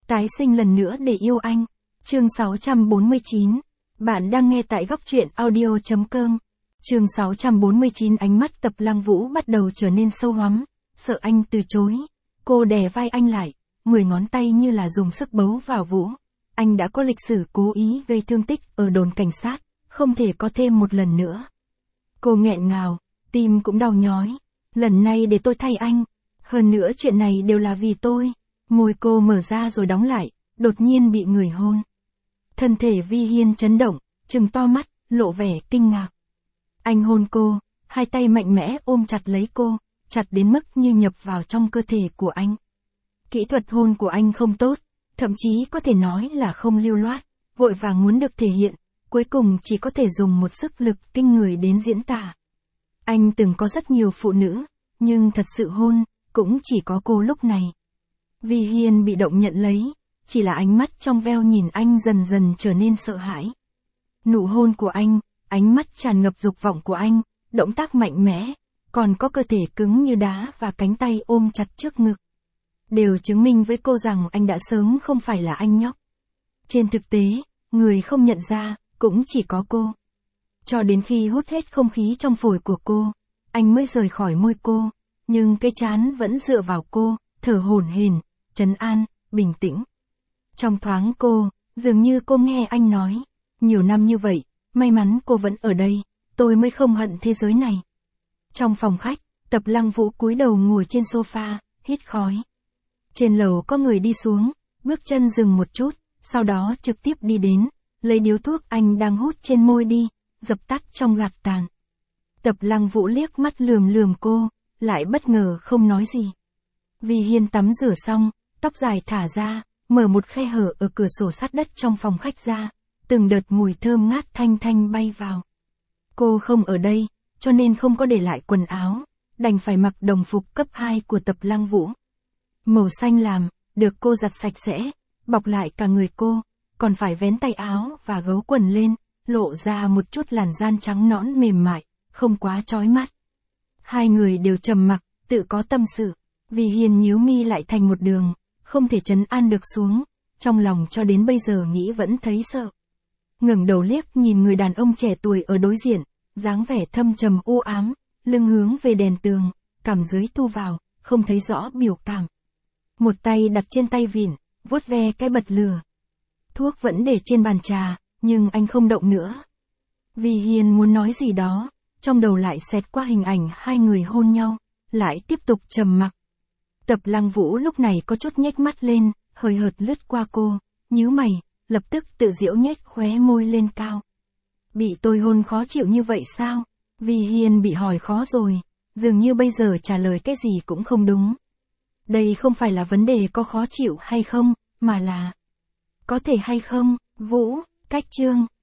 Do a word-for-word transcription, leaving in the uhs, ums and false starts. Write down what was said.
Tái sinh lần nữa để yêu anh. Chương sáu trăm bốn mươi chín. Bạn đang nghe tại góc truyện audio chấm com. Chương sáu trăm bốn mươi chín. Ánh mắt Tập Lăng Vũ bắt đầu trở nên sâu hoắm, sợ anh từ chối. Cô đè vai anh lại, mười ngón tay như là dùng sức bấu vào Vũ. Anh đã có lịch sử cố ý gây thương tích ở đồn cảnh sát, không thể có thêm một lần nữa. Cô nghẹn ngào, tim cũng đau nhói. Lần này để tôi thay anh. Hơn nữa chuyện này đều là vì tôi. Môi cô mở ra rồi đóng lại, đột nhiên bị người hôn. Thân thể Vi Hiên chấn động, trừng to mắt, lộ vẻ kinh ngạc. Anh hôn cô, hai tay mạnh mẽ ôm chặt lấy cô, chặt đến mức như nhập vào trong cơ thể của anh. Kỹ thuật hôn của anh không tốt, thậm chí có thể nói là không lưu loát, vội vàng muốn được thể hiện, cuối cùng chỉ có thể dùng một sức lực kinh người đến diễn tả. Anh từng có rất nhiều phụ nữ, nhưng thật sự hôn, cũng chỉ có cô lúc này. Vi Hiên bị động nhận lấy, chỉ là ánh mắt trong veo nhìn anh dần dần trở nên sợ hãi. Nụ hôn của anh, ánh mắt tràn ngập dục vọng của anh, động tác mạnh mẽ, còn có cơ thể cứng như đá và cánh tay ôm chặt trước ngực. Đều chứng minh với cô rằng anh đã sớm không phải là anh nhóc. Trên thực tế, người không nhận ra, cũng chỉ có cô. Cho đến khi hút hết không khí trong phổi của cô, anh mới rời khỏi môi cô, nhưng cái trán vẫn dựa vào cô, thở hổn hển, trấn an, bình tĩnh. Trong thoáng cô, dường như cô nghe anh nói, nhiều năm như vậy, may mắn cô vẫn ở đây, tôi mới không hận thế giới này. Trong phòng khách, Tập Lăng Vũ cúi đầu ngồi trên sofa, hít khói. Trên lầu có người đi xuống, bước chân dừng một chút, sau đó trực tiếp đi đến, lấy điếu thuốc anh đang hút trên môi đi, dập tắt trong gạt tàn. Tập Lăng Vũ liếc mắt lườm lườm cô, lại bất ngờ không nói gì. Vi Hiên tắm rửa xong, tóc dài thả ra, mở một khe hở ở cửa sổ sát đất trong phòng khách ra, từng đợt mùi thơm ngát thanh thanh bay vào. Cô không ở đây, cho nên không có để lại quần áo, đành phải mặc đồng phục cấp hai của Tập Lăng Vũ. Màu xanh lam, được cô giặt sạch sẽ, bọc lại cả người cô, còn phải vén tay áo và gấu quần lên, lộ ra một chút làn da trắng nõn mềm mại, không quá chói mắt. Hai người đều trầm mặc, tự có tâm sự. Vi Hiên nhíu mi lại thành một đường, không thể trấn an được xuống, trong lòng cho đến bây giờ nghĩ vẫn thấy sợ. Ngẩng đầu liếc nhìn người đàn ông trẻ tuổi ở đối diện, dáng vẻ thâm trầm u ám, lưng hướng về đèn tường, cằm dưới thu vào, không thấy rõ biểu cảm. Một tay đặt trên tay vịn, vuốt ve cái bật lửa. Thuốc vẫn để trên bàn trà, nhưng anh không động nữa. Vi Hiên muốn nói gì đó, trong đầu lại xẹt qua hình ảnh hai người hôn nhau, lại tiếp tục trầm mặc. Tập Lăng Vũ lúc này có chút nhếch mắt lên, hơi hợt lướt qua cô, nhíu mày, lập tức tự giễu nhếch khóe môi lên cao. Bị tôi hôn khó chịu như vậy sao? Vi Hiên bị hỏi khó rồi, dường như bây giờ trả lời cái gì cũng không đúng. Đây không phải là vấn đề có khó chịu hay không, mà là có thể hay không, Vũ, cách chương.